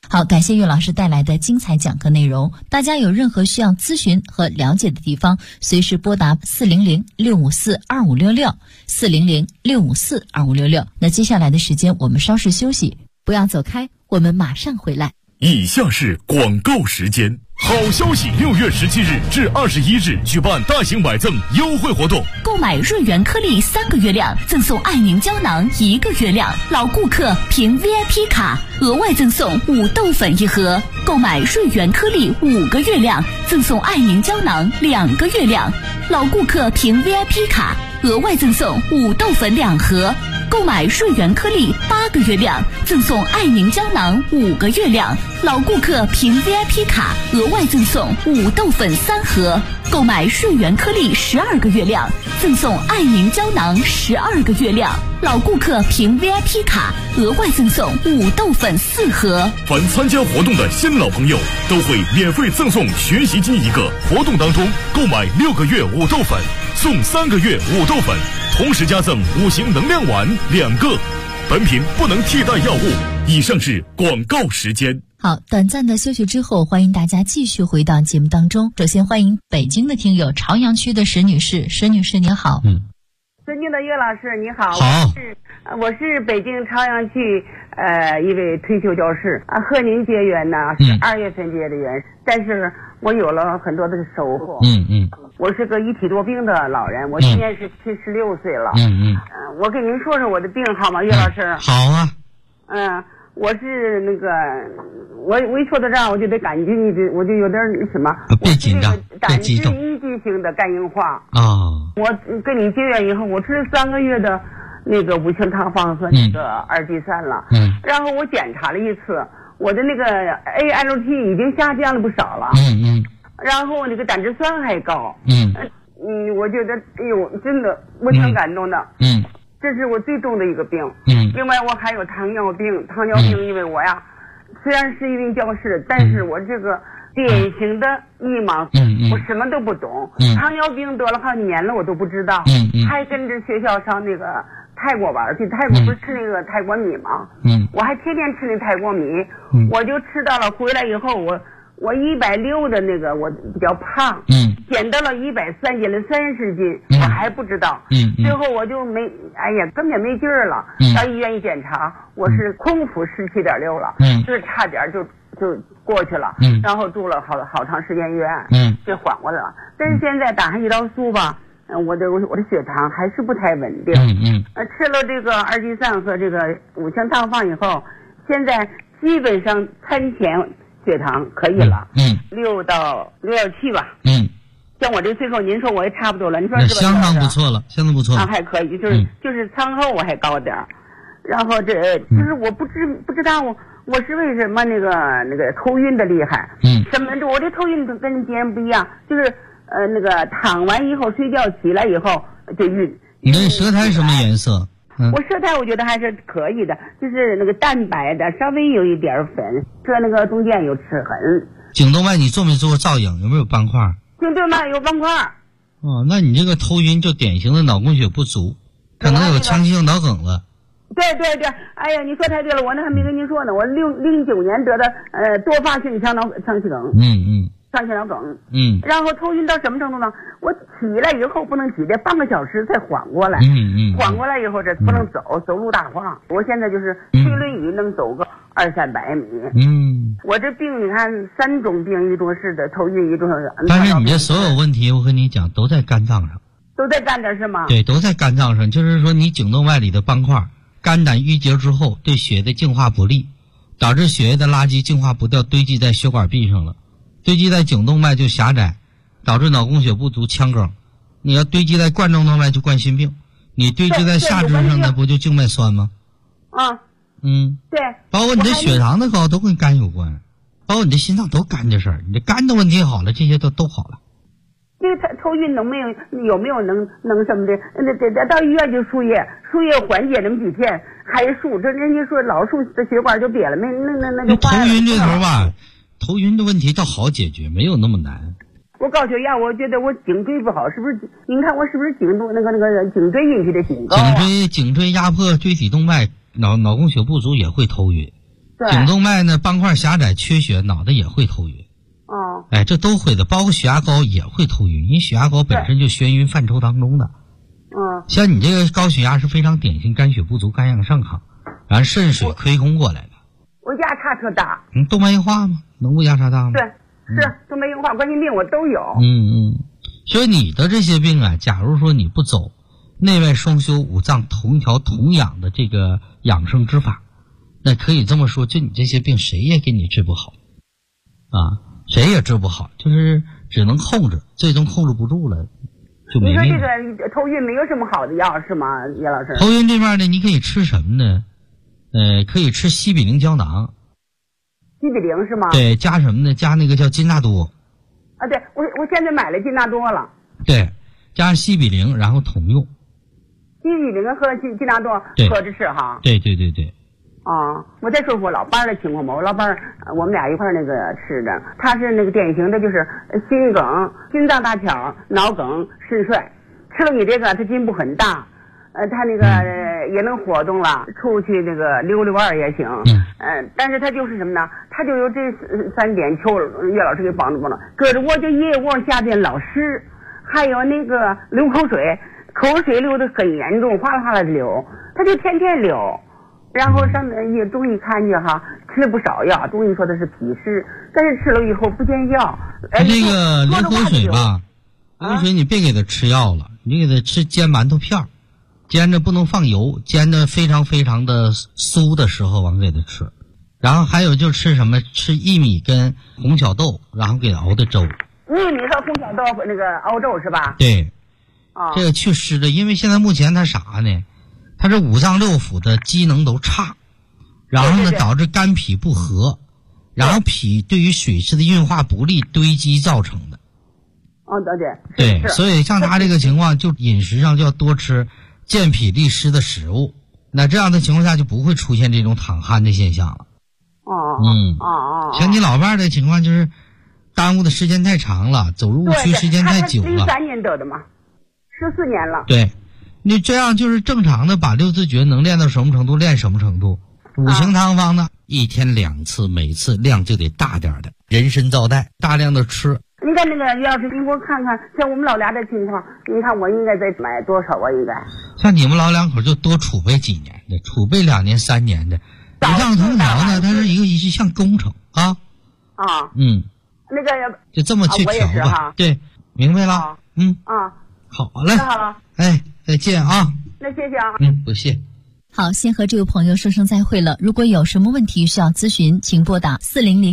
好，感谢岳老师带来的精彩讲课内容。大家有任何需要咨询和了解的地方，随时拨打400-654-2566，400-654-2566。那接下来的时间我们稍事休息，不要走开，我们马上回来。 以下是广告时间。好消息！6月17日至21日举办大型买赠优惠活动， 购买瑞元颗粒3个月量，赠送爱宁胶囊1个月量，老顾客凭 VIP 卡额外赠送5豆粉1盒；购买瑞元颗粒5个月量，赠送爱宁胶囊2个月量，老顾客凭 VIP 卡额外赠送5豆粉2盒；购买瑞元颗粒8个月量，赠送爱宁胶囊5个月量，老顾客凭 VIP 卡额外赠送5豆粉3盒；购买瑞元颗粒12个月量，赠送爱宁胶囊12个月量，老顾客凭 VIP 卡额外赠送5豆粉4盒。 凡参加活动的新老朋友都会免费赠送学习机1个。活动当中购买6个月5豆粉，送3个月5豆粉，同时加赠5行能量丸2个。本品不能替代药物。以上是广告时间。 好，短暂的休息之后，欢迎大家继续回到节目当中。首先欢迎北京的听友朝阳区的石女士，石女士你好。 尊敬的岳老师你好。 好， 我是北京朝阳区一位退休教师啊，和您结缘呢是2月份结的缘，但是我有了很多的收获。我是个一体多病的老人，我今年是76岁了。我给您说说我的病好吗，岳老师？ 好啊。 我是那个，我一说到这儿我就得感激你，我就有点什么。 别紧张， 胆汁一级性的肝硬化啊。 我跟你结缘以后，我吃了3个月的那个五行汤方和那个2G3了。然后我检查了一次，我的那个 ALT 已经下降了不少了。然后那个胆汁酸还高。我觉得哎呦，真的我挺感动的。这是我最重的一个病。另外我还有糖尿病，因为我呀虽然是一名教师，但是我这个典型的迷茫，我什么都不懂。糖尿病得了好几年了，我都不知道。还跟着学校上那个泰国玩去，泰国不是吃那个泰国米吗？我还天天吃那泰国米。我就吃到了，回来以后我160的那个我比较胖，减到了130，减了30斤，我还不知道。最后我就根本没劲儿了。到医院一检查，我是空腹17.6了，就是差点就过去了。然后住了好长时间医院，就缓过来了。但是现在打上胰岛素吧，我的血糖还是不太稳定。吃了这个2G3和这个五行汤方以后，现在基本上餐前血糖可以了，6到6.7吧。像我这岁数，您说我也差不多了，你说是不是？ 相当不错了，相当不错了。 还可以，就是餐后我还高点儿。然后就是我不知道我是为什么那个头晕的厉害。什么？我这头晕跟别人不一样，就是那个躺完以后睡觉起来以后就晕。 你的舌苔什么颜色？ 我舌苔我觉得还是可以的，就是那个淡白的，稍微有一点粉，这那个中间有齿痕。 颈动脉你做没做过造影？有没有斑块？ 颈动脉有斑块。 那你这个头晕就典型的脑供血不足，可能有腔隙性脑梗了。 对，哎呀，你说太对了，我那还没跟您说呢，我09年得的多发性腔隙梗。上血脑梗。然后头晕到什么程度呢？我起来以后不能起来半个小时才缓过来。缓过来以后这不能走路大晃。我现在就是推轮椅能走个200-300米。我这病你看3种病，一种是的头晕，一种是。 但是你这所有问题我跟你讲都在肝脏上。 都在肝脏是吗？ 对，都在肝脏上，就是说你颈动脉里的斑块，肝胆淤结之后对血的净化不利，导致血液的垃圾净化不掉，堆积在血管壁上了。堆积在颈动脉就狭窄，导致脑供血不足、腔梗。你要堆积在冠状动脉就冠心病，你堆积在下肢上那不就静脉酸吗？对，包括你的血糖的高都跟肝有关，包括你的心脏都肝的事儿。你的肝的问题好了，这些都好了。 这个头晕有没有能什么的？得到医院就输液缓解那么几天，还输，这人家说老输这血管就瘪了，那就坏了。 头晕这头吧。头晕的问题倒好解决，没有那么难。 我高血压，我觉得我颈椎不好，是不是？您看我是不是颈椎引起的警告？ 颈椎压迫椎体动脉，脑供血不足也会头晕。 颈动脉呢斑块狭窄缺血，脑袋也会头晕。 哦， 哎，这都会的，包括血压高也会头晕，因为血压高本身就眩晕范畴当中的。像你这个高血压是非常典型肝血不足、肝阳上亢，然后肾水亏空过来的。 我压差特大。 动脉硬化吗？能不压差大吗？ 对，是动脉硬化、冠心病我都有。 所以你的这些病啊，假如说你不走内外双修、五脏同调同养的这个养生之法，那可以这么说，就你这些病谁也给你治不好啊，谁也治不好，就是只能控制，最终控制不住了就没命。 你说这个头晕没有什么好的药是吗，叶老师？ 头晕这边呢，你可以吃什么呢？可以吃西比灵胶囊。 西比灵是吗？ 对，加什么呢？加那个叫金纳多。 啊，对，我现在买了金纳多了。 对，加上西比灵，然后统用。 西比灵和金纳多合着吃哈。 对。 我再说说我老伴儿的情况吧。我老伴儿，我们俩一块儿那个吃的，他是那个典型的就是心梗、心脏搭桥、脑梗、肾衰。吃了你这个，他进步很大。他那个也能活动了，出去那个溜溜弯也行。但是他就是什么呢？他就有这3点，求岳老师给帮助帮助。搁着我就夜卧下边老湿，还有那个流口水，口水流得很严重，哗啦哗啦的流，他就天天流。然后上中医看去哈，吃了不少药，中医说的是脾湿，但是吃了以后不见效。 他这个流口水吧，流口水你别给他吃药了，你给他吃煎馒头片儿。煎着不能放油，煎的非常非常的酥的时候往给他吃。然后还有就吃什么？吃薏米跟红小豆，然后给他熬的粥。 薏米和红小豆那个熬粥是吧？ 对。这个祛湿的，因为现在目前他啥呢？他这五脏六腑的机能都差，然后呢导致肝脾不和，然后脾对于水湿的运化不利堆积造成的。对，所以像他这个情况，就饮食上就要多吃健脾利湿的食物，那这样的情况下就不会出现这种淌汗的现象了。像你老伴儿的情况就是耽误的时间太长了，走入误区时间太久了。 他13年得的嘛，14年了。 对，你这样就是正常的把六字诀能练到什么程度练什么程度。五行汤方呢，1天2次，每次量就得大点的，人参皂苷大量的吃。 你看那个于老师，你给我看看，像我们老俩的情况，你看我应该再买多少啊？应该像你们老两口就多储备几年的，储备2年3年的。五脏同调呢，它是一项工程啊。 那个就这么去调吧。对，明白了。好嘞。 好了。 哎，再见啊。 那谢谢啊。 不谢。 好，先和这位朋友说声再会了。如果有什么问题需要咨询，请拨打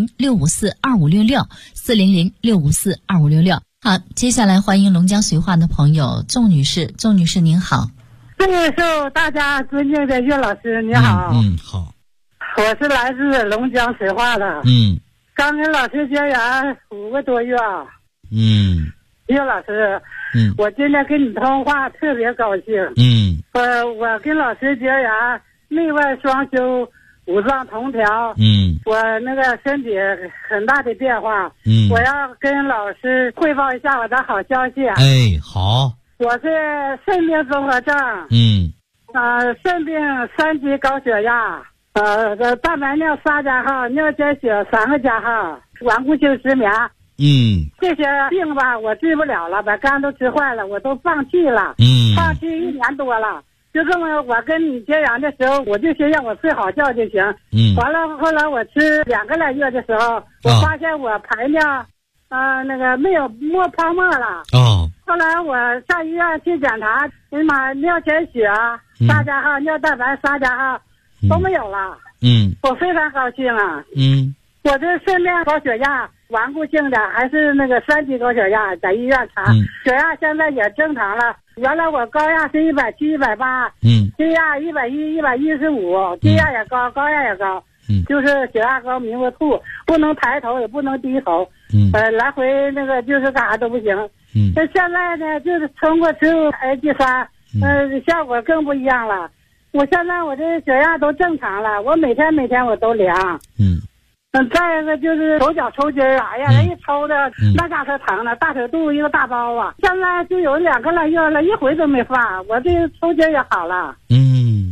400-654-2566，400-654-2566。好，接下来欢迎龙江绥化的朋友仲女士。仲女士您好。 受大家尊敬的岳老师你好。 好。 我是来自龙江绥化的。刚跟老师结缘5个多月啊。岳老师，我今天跟你通话特别高兴。我跟老师结缘，内外双修，五脏同调。我那个身体很大的变化。我要跟老师汇报一下我的好消息。 好。 我是肾病综合症。肾病3级高血压。蛋白尿3加号，尿检血3个加号，顽固性失眠。这些病吧，我治不了了，把肝都吃坏了，我都放弃了。放弃1年多了。就这么，我跟你结缘的时候，我就先让我睡好觉就行。完了，后来我吃2个来月的时候，我发现我排尿，那个没有泡沫了。后来我上医院去检查，尿检血3加号，尿蛋白3加号都没有了。我非常高兴啊。我这肾病高血压。顽固性的还是那个3级高血压，在医院查，血压现在也正常了。原来我高压是170、180，低压110、115，低压也高，高压也高，就是血压高迷糊吐，不能抬头也不能低头，来回那个就是干啥都不行。那现在呢，就是通过吃AG3，效果更不一样了。我现在我这血压都正常了，我每天我都量。再一个就是手脚抽筋儿，哎呀，一抽的那家伙疼了，大腿肚一个大包啊！现在就有2个来月了，一回都没犯，我这抽筋也好了。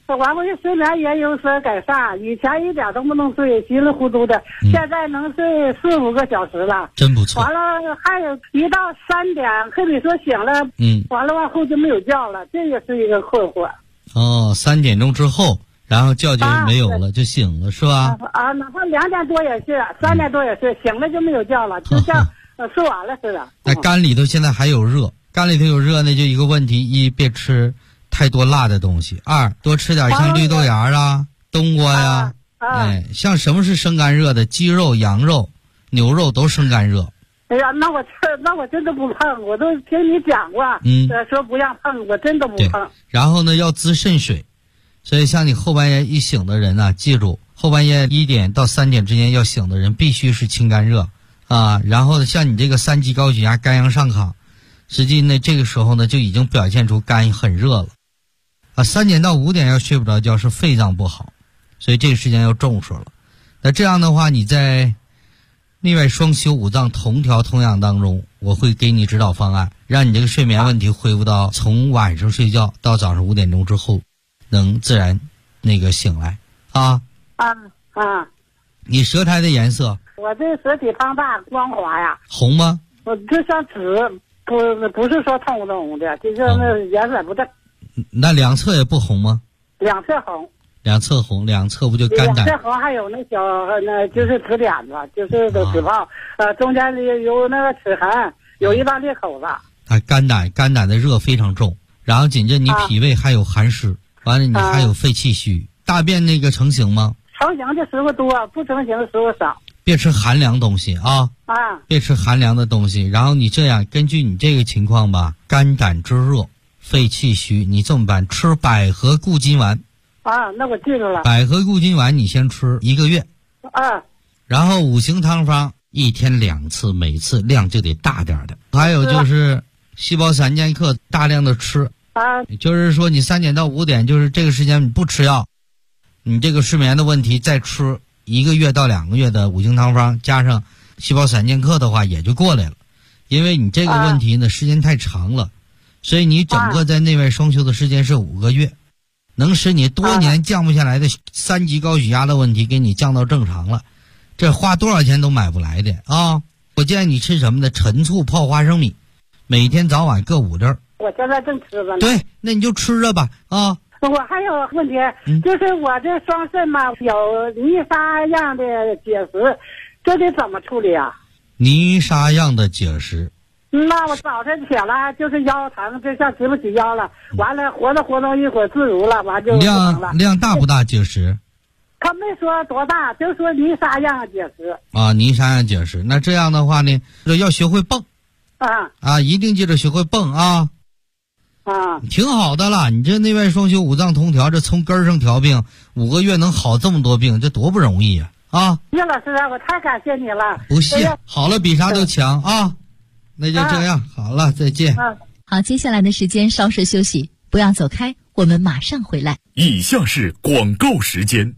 完过睡眠也有所改善，以前一点都不能睡，稀里糊涂的，现在能睡4-5个小时了， 真不错。 完了还有一到3点，可比说醒了，完了往后就没有觉了，这也是一个困惑。 哦，3点钟之后，然后觉就没有了，就醒了是吧？ 哪怕2点多也是，3点多也是，醒了就没有觉了，就像睡完了似的。 那肝里头现在还有热，肝里头有热呢，就一个问题：一，别吃太多辣的东西；二，多吃点像绿豆芽啊、冬瓜呀。像什么是生干热的？鸡肉、羊肉、牛肉都生干热。 哎呀，那我真的不碰，我都听你讲过，说不让碰，我真的不碰。 然后呢，要滋肾水，所以像你后半夜一醒的人啊，记住，后半夜1点到3点之间要醒的人，必须是清肝热啊。然后像你这个3级高血压、肝阳上亢，实际呢这个时候呢就已经表现出肝很热了啊。3点到5点要睡不着觉是肺脏不好，所以这个时间要重视了。那这样的话，你在内外双修5脏同调同养当中，我会给你指导方案，让你这个睡眠问题恢复到从晚上睡觉到早上5点钟之后能自然醒来啊。你舌苔的颜色？ 我这舌体胖大光滑呀。 红吗？ 我就像纸，不是说通红的，就是那颜色不正。 那两侧也不红吗？ 两侧红。 两侧红，两侧不就肝胆？ 两侧红，还有那小就是紫点子，就是紫泡，中间里有那个齿痕，有一大裂口子。 肝胆的热非常重，然后紧着你脾胃还有寒湿，完了你还有肺气虚。大便成型吗？ 成型的时候多，不成型的时候少。 别吃寒凉东西啊！别吃寒凉的东西。然后你这样，根据你这个情况吧，肝胆之热，肺气虚，你这么办，吃百合固金丸。 那我记住了。 百合固金丸你先吃1个月。然后5行汤方1天2次，每次量就得大点的。还有就是细胞3剑客大量的吃。就是说你3点到5点，就是这个时间你不吃药，你这个睡眠的问题再吃1个月到2个月的5行汤方，加上细胞3剑客的话也就过来了。因为你这个问题呢时间太长了，所以你整个在内外双修的时间是5个月。能使你多年降不下来的3级高血压的问题给你降到正常了，这花多少钱都买不来的啊！我建议你吃什么呢？陈醋泡花生米，每天早晚各5粒。 我现在正吃着呢。 对，那你就吃着吧啊！ 我还有问题，就是我这双肾嘛有泥沙样的结石，这得怎么处理啊？ 泥沙样的结石。 那我早晨起来就是腰疼，就像直不起腰了，完了活动一会儿自如了，完就量大不大结石？ 他没说多大，就说泥沙样结石。 泥沙样结石，那这样的话呢，要学会蹦。一定记得学会蹦啊。挺好的了，你这内外双修5脏同调，这从根上调病，5个月能好这么多病，这多不容易啊！ 叶老师，我太感谢你了。 不谢，好了比啥都强啊。那就这样，好了，再见。 好，接下来的时间稍事休息，不要走开，我们马上回来。 以下是广告时间。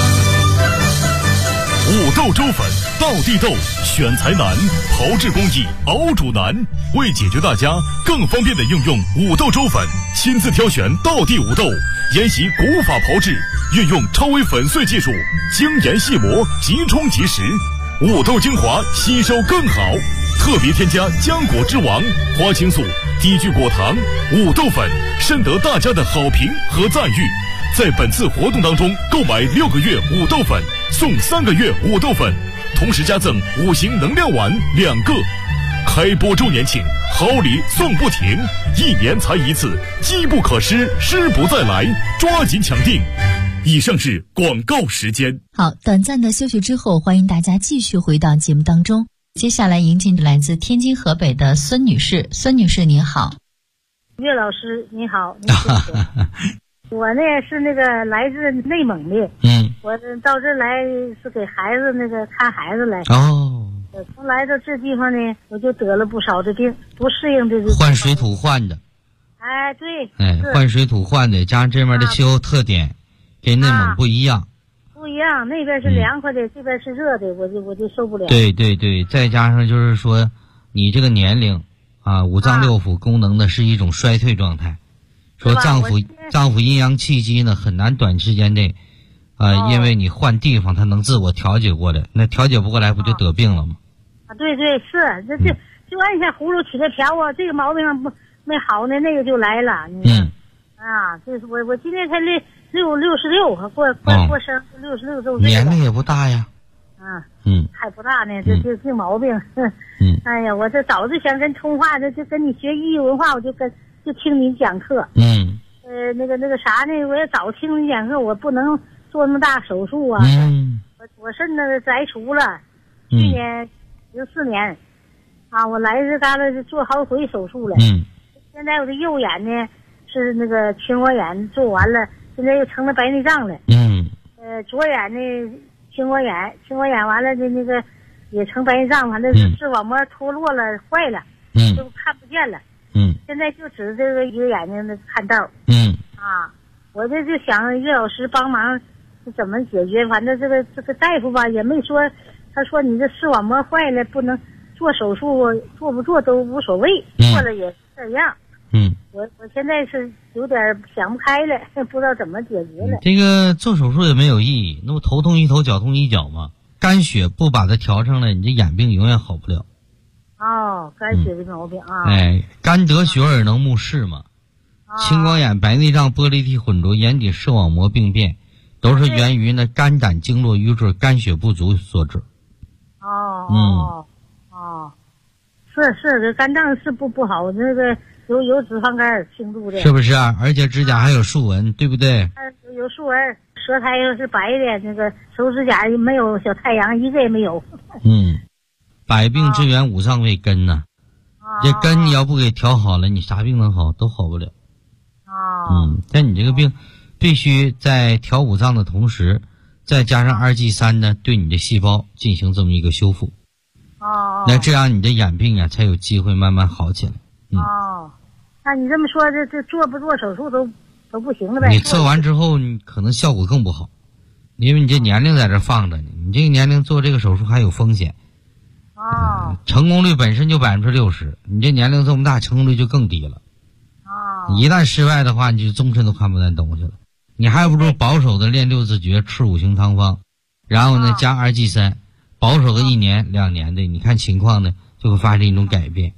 五豆粥粉，道地豆，选材难，炮制工艺，熬煮难。为解决大家更方便的应用五豆粥粉，亲自挑选道地五豆，研习古法炮制，运用超微粉碎技术，精研细磨，即冲即食，五豆精华吸收更好。特别添加浆果之王、花青素、低聚果糖、五豆粉，深得大家的好评和赞誉。在本次活动当中，购买6个月五豆粉送3个月五豆粉，同时加赠5行能量丸2个。开播周年庆，好礼送不停，1年才1次，机不可失，失不再来，抓紧抢订。以上是广告时间。 好，短暂的休息之后，欢迎大家继续回到节目当中。接下来迎进来自天津河北的孙女士。孙女士您好。 岳老师你好。我呢是来自内蒙的，我到这来是给孩子看孩子来。从来到这地方呢，我就得了不少的病，不适应的换水土换的。 对， 换水土换的，加上这边的气候特点跟内蒙不一样。 不一样，那边是凉快的，这边是热的，我就受不了。 对，再加上就是说，你这个年龄啊，5脏6腑功能的是一种衰退状态， 说脏腑阴阳气机呢很难短时间内因为你换地方它能自我调节过来，那调节不过来不就得病了吗？ 对对是，就按下葫芦取的瓢啊，这个毛病没好呢，那个就来了。这是我今年才66，过生66周岁， 年龄也不大呀。 还不大呢，这毛病。哎呀，我这早就想跟通话，就跟你学医文化，我就听你讲课。那个啥呢，我也早听你讲课，我不能做那么大手术啊。我肾呢摘除了，去年04年我来这旮旯做好几回手术了。现在我的右眼呢是那个青光眼做完了，现在又成了白内障了。左眼呢青光眼完了的那个也成白内障，完了视网膜脱落了，坏了，就看不见了。现在就指这个一个眼睛的看道。我就想岳老师帮忙怎么解决，反正这个大夫吧也没说，他说你这视网膜坏了不能做手术，做不做都无所谓，做了也这样。我现在是有点想不开了，不知道怎么解决了。 这个做手术也没有意义，那不头痛一头，脚痛一脚吗？肝血不把它调上来，你这眼病永远好不了。 肝血的毛病啊。 肝得血而能目视嘛。青光眼、白内障、玻璃体混浊、眼底视网膜病变，都是源于呢肝胆经络瘀滞、肝血不足所致。 是这肝脏是不好，那个有脂肪肝轻度的， 是不是啊？而且指甲还有竖纹，对不对？ 有竖纹，舌苔又是白的，那个手指甲没有小太阳，一个也没有。百病之源五脏为根呐，这根你要不给调好了，你啥病能好？都好不了。但你这个病必须在调五脏的同时，再加上2G3呢，对你的细胞进行这么一个修复。那这样你的眼病才有机会慢慢好起来。那你这么说，这做不做手术都不行了呗？你做完之后，你可能效果更不好，因为你这年龄在这放着呢，你这个年龄做这个手术还有风险。成功率本身就60%，你这年龄这么大，成功率就更低了。一旦失败的话，你就终身都看不见东西了。你还不如保守的练6字诀，吃5行汤方，然后呢加2G3，保守个1年2年的，你看情况呢就会发生一种改变。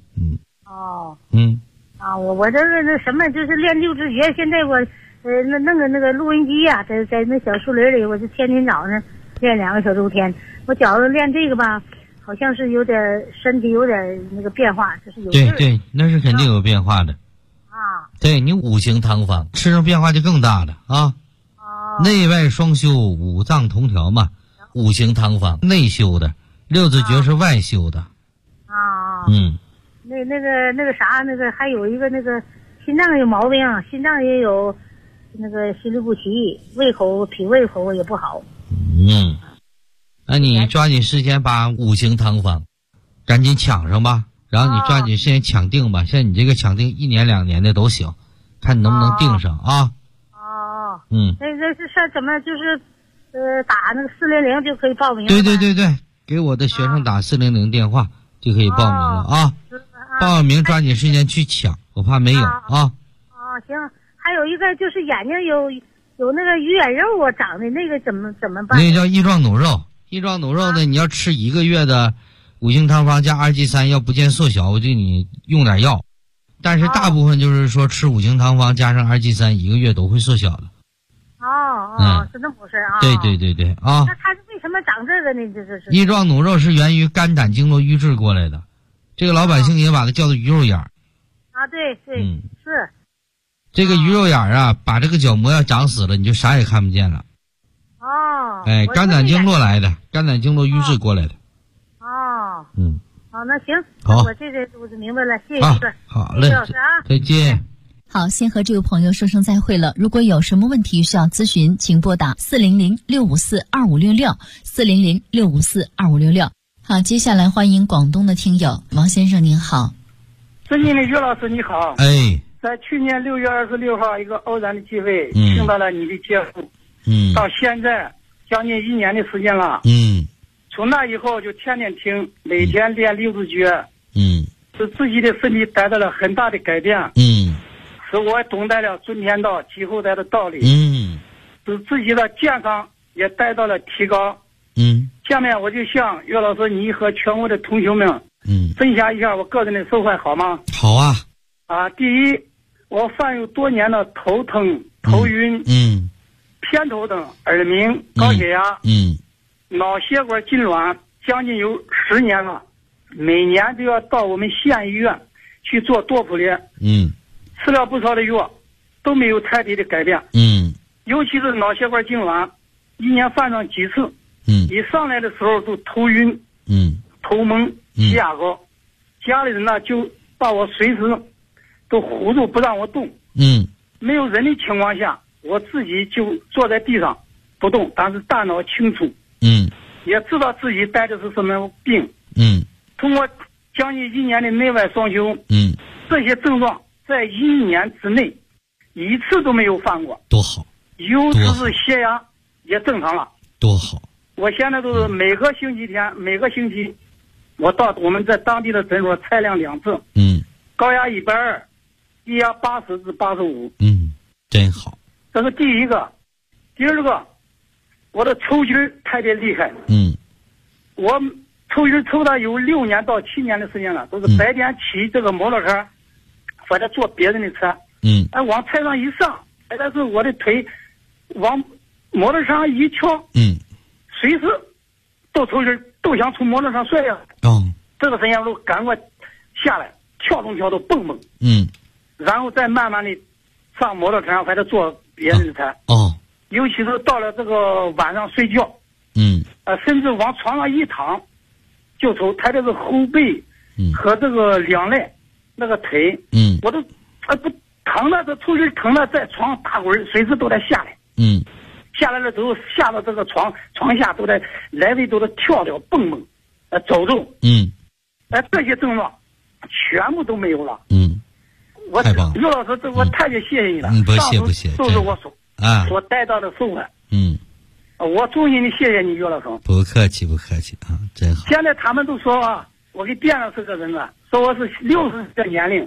我这个什么就是练6字诀，现在我那个录音机在那小树林里，我就天天早上练2个小周天。我觉着练这个吧，好像是有点身体有点那个变化，就是有对，那是肯定有变化的。对，你5行汤方吃上变化就更大了啊。内外双修，五脏同调嘛。5行汤方内修的，6字诀是外修的。那个啥，那个还有一个那个心脏有毛病，心脏也有那个心律不齐，脾胃口也不好。那你抓紧时间把5行汤方赶紧抢上吧，然后你抓紧时间抢定吧。现在你这个抢定1年2年的都行，看你能不能定上啊。这是怎么就是打那个400就可以报名？对，给我的学生打400电话就可以报名了啊。报完名抓紧时间去抢，我怕没有啊。行，还有一个就是眼睛有那个鱼眼肉长的那个怎么办？那个叫翼状弩肉，翼状弩肉呢，你要吃1个月的5行汤方加2G3，要不见缩小，我给你用点药。但是大部分就是说吃5行汤方加上2G3，1个月都会缩小的。是那么回事啊？对啊。那它为什么长这个呢？这是翼状弩肉是源于肝胆经络瘀滞过来的。这个老百姓也把它叫做鱼肉眼儿。对，是。这个鱼肉眼儿把这个角膜要长死了，你就啥也看不见了。肝胆经络来的，肝胆经络瘀滞过来的。那行，好，我这我就明白了，谢谢老师。好嘞，老师啊，再见。 好，先和这位朋友说声再会了。如果有什么问题需要咨询，请拨打400-654-2566，400-654-2566。好，接下来欢迎广东的听友王先生，您好。 尊敬的岳老师你好。在去年6月26号一个偶然的机会，听到了你的节目，到现在将近1年的时间了。从那以后就天天听，每天练6字诀，使自己的身体得到了很大的改变。 使我懂得了尊天道积后代的道理，使自己的健康也得到了提高。下面我就向岳老师你和全国的同学们分享一下我个人的收获，好吗？ 好啊。 第一，我患有多年的头疼、头晕、偏头疼、耳鸣、高血压、脑血管痉挛，将近有10年了，每年都要到我们县医院去做多普列，吃了不少的药，都没有彻底的改变，尤其是脑血管痉挛，一年犯上几次，一上来的时候都头晕，头蒙，血压高，家里人呢就把我随时都唬住不让我动，没有人的情况下，我自己就坐在地上不动，但是大脑清楚，也知道自己带的是什么病，通过将近1年的内外双修，这些症状在1年之内一次都没有犯过， 多好！ 尤其是血压也正常了， 多好！ 我现在都是每个星期，我到我们在当地的诊所采量2次，高压120，低压80至85， 真好。 这是第一个。第二个，我的抽筋特别厉害，我抽筋抽了有6年到7年的时间了，都是白天骑这个摩托车或者坐别人的车，往车上一上，但是我的腿往摩托车上一翘，随时都抽筋，都想从摩托上摔下来，这个时间都赶快下来，跳动蹦蹦，然后再慢慢的上摩托车上或者坐别人的车，尤其是到了这个晚上睡觉，甚至往床上一躺就抽，他这个后背和这个两肋那个腿，我都不疼了，这抽筋疼了，在床打滚，随时都得下来，下来了之后下到这个床下都得来回都得跳蹦蹦，走走，这些症状全部都没有了， 太棒了， 刘老师，我特别谢谢你了， 不谢， 都是我所带到的收获，我衷心的谢谢你，岳老师。 不客气啊，真好。 现在他们都说我给变了这个人了，说我是60岁的年龄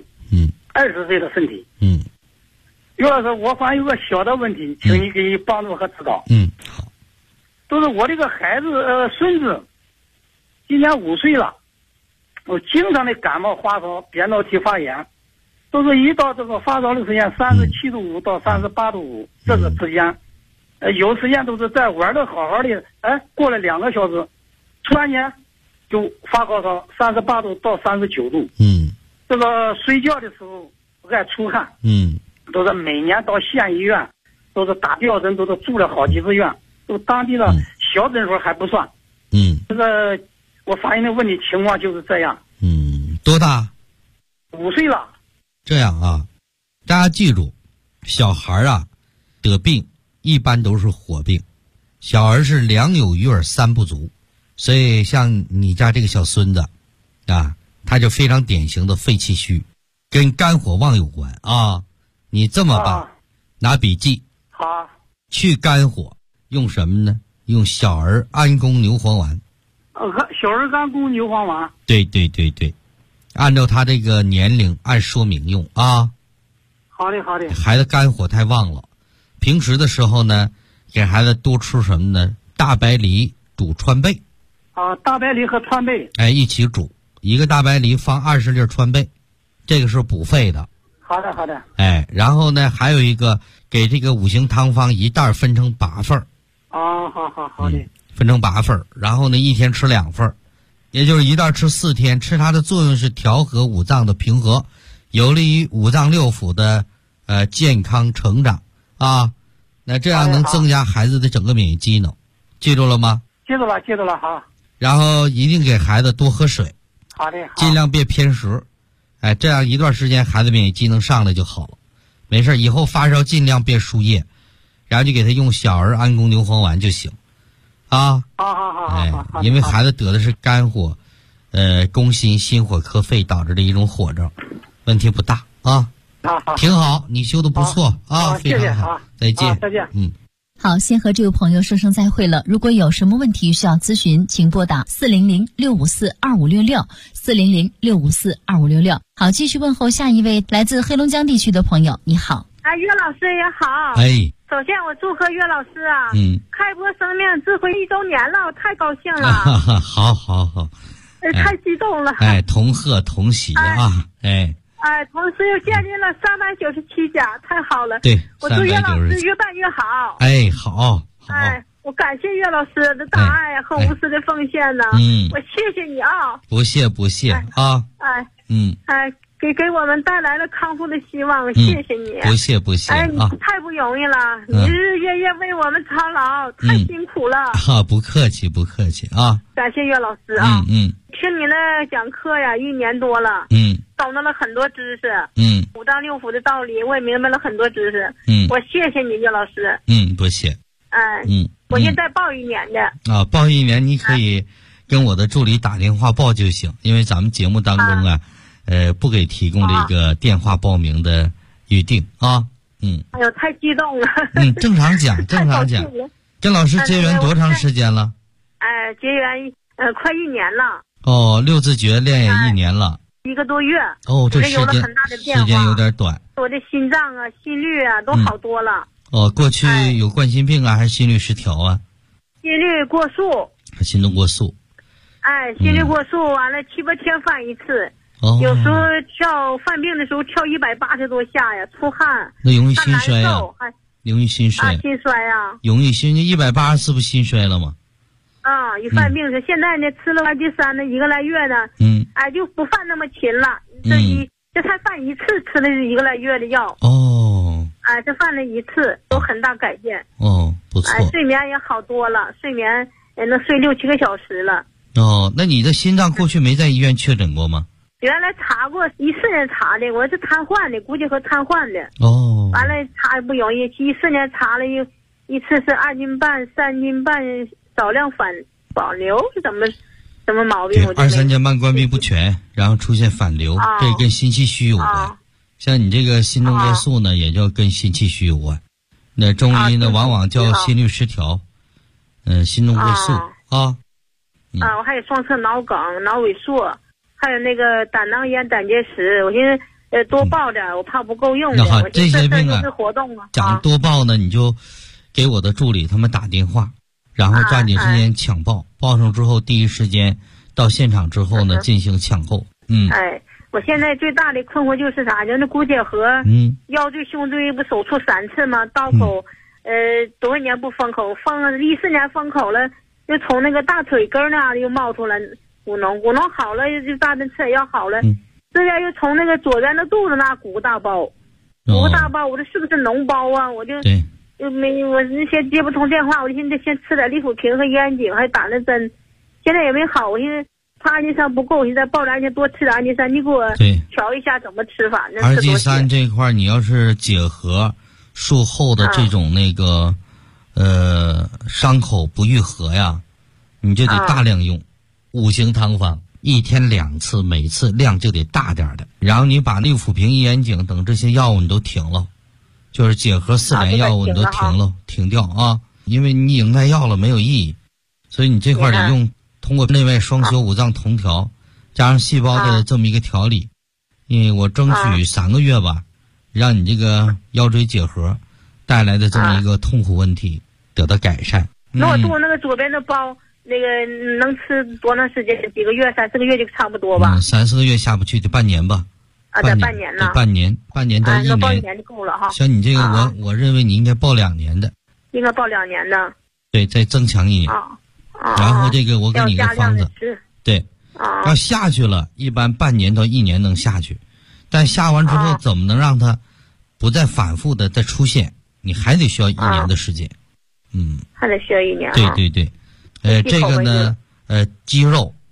，20岁的身体，岳老师，我反正有个小的问题，请你给你帮助和指导。 好。 都是我这个孩子孙子，今年5岁了，我经常的感冒发烧、扁桃体发炎，都是一到这个发烧的时间37度5到38度5这个之间，有时间都是在玩的好好的，过了2个小时，突然间就发高烧，38度到39度，这个睡觉的时候爱出汗，都是每年到县医院，都是打吊针，都是住了好几次院，都当地的小诊所还不算，这个我发现的问题情况就是这样。 多大 ？5岁了。 这样啊，大家记住，小孩得病一般都是火病，小儿是2有余而3不足，所以像你家这个小孙子他就非常典型的肺气虚，跟肝火旺有关啊。你这么办，拿笔记， 好， 去肝火用什么呢？用小儿安宫牛黄丸。 小儿安宫牛黄丸。 对，按照他这个年龄按说明用啊。 好的。 孩子肝火太旺了，平时的时候呢，给孩子多吃什么呢？大白梨煮川贝。 大白梨和川贝。 一起煮，一个大白梨放20粒川贝，这个是补肺的。 好的。 然后呢，还有一个给这个5行汤方一袋分成8份。 好的。 分成8份，然后呢一天吃2份，也就是一袋吃4天，吃它的作用是调和五脏的平和，有利于五脏六腑的健康成长啊。那这样能增加孩子的整个免疫机能，记住了吗？ 记住了，好。 然后一定给孩子多喝水， 好的， 尽量别偏食，这样一段时间孩子免疫机能上来就好了。没事，以后发烧尽量别输液，然后就给他用小儿安宫牛黄丸就行。好，因为孩子得的是肝火，攻心，心火克肺导致的一种火症，问题不大啊。挺好，你修的不错啊，非常好。再见。 再见。 好，先和这位朋友说声再会了。如果有什么问题需要咨询，请拨打400-654-2566，400-654-2566。好，继续问候下一位来自黑龙江地区的朋友。你好， 岳老师也好。首先我祝贺岳老师啊，开播生命智慧1周年了，我太高兴了。 好， 太激动了。 同贺同喜啊， 同时又建立了397家，太好了。 对， 我祝岳老师越办越好。 好。 我感谢岳老师的大爱和无私的奉献呢。我谢谢你啊。 不谢啊。 给我们带来了康复的希望，谢谢你。 不谢你太不容易了，你日日夜夜为我们操劳，太辛苦了。 不客气啊。 感谢岳老师啊。听你的讲课呀，1年多了。懂得了很多知识。5脏6腑的道理，我也明白了很多知识。我谢谢你，岳老师。 不谢。 我现在报1年的。 报1年你可以跟我的助理打电话报就行，因为咱们节目当中不给提供这个电话报名的预定啊。 哎呦，太激动了。 正常讲。跟老师结缘多长时间了？ 结缘快1年了。 六字诀练也1年了。 1个多月。 这时间有点短。 我的心脏啊、心率啊都好多了。 过去有冠心病啊，还是心律失调啊？ 心率过速。 心动过速。 心率过速完了7、8天犯一次。有时候犯病的时候跳180多下呀，出汗。 那容易心衰呀。容易心衰。 心衰呀。 容易180次不心衰了吗？ 一犯病是现在呢，吃了完第3的1个来月呢。就不犯那么勤了。这才犯1次，吃的是1个来月的药。这犯了1次，有很大改变。 不错。 睡眠也好多了，睡眠能睡6、7个小时了。 那你的心脏过去没在医院确诊过吗？ 原来查过，14年查的，我是瘫痪的，估计和瘫痪的。完了查不容易，14年查了一次是2斤半、3斤半少量反保流，是什么毛病？ 2、3斤半冠病不全，然后出现反流，这跟心气虚有关。像你这个心动过速呢，也叫跟心气虚有关。那中医呢，往往叫心律失调，心动过速啊。 我还有双侧脑梗、脑萎缩，还有那个胆囊炎、胆结石。我寻思多报点，我怕不够用的。 这些病啊， 活动啊， 讲多报呢，你就给我的助理他们打电话，然后抓紧时间抢报，报上之后第一时间到现场之后呢进行抢购。 我现在最大的困惑就是啥？就那骨结核，腰椎、胸椎不手术3次吗？刀口，多少年不封口，封了14年封口了，又从那个大腿根那又冒出来骨脓好了，就大顿吃点药好了，这边又从那个左边的肚子那鼓个大包，我这是不是脓包啊？我就没，我那些接不通电话，我就现在先吃点利福平和烟景，还打那针，现在也没好，我现在怕氨基酸不够，我现在报点多吃点氨基酸，你给我调一下怎么吃法？ 氨基酸这块你要是结核术后的这种那个伤口不愈合呀，你就得大量用5型汤方，1天2次，每次量就得大点的。然后你把利福平、烟景等这些药物你都停了，就是结核4联药物你都停掉啊，因为你已经耐药了没有意义，所以你这块得用通过内外双修5脏同调，加上细胞的这么一个调理，因为我争取3个月吧，让你这个腰椎结核带来的这么一个痛苦问题得到改善。 那我肚那个左边的包，那个能吃多长时间？几个月？3、4个月就差不多吧。 3、4个月下不去，得半年吧。 得半年呢。 半年到1年。 那报1年就够了哈。 像你这个，我认为你应该报2年的。 应该报2年的。 对，再增强1年。然后这个我给你个方子。对。要下去了，一般半年到1年能下去，但下完之后怎么能让它不再反复的再出现？你还得需要1年的时间。 还得需要1年。 对。这个呢，肌肉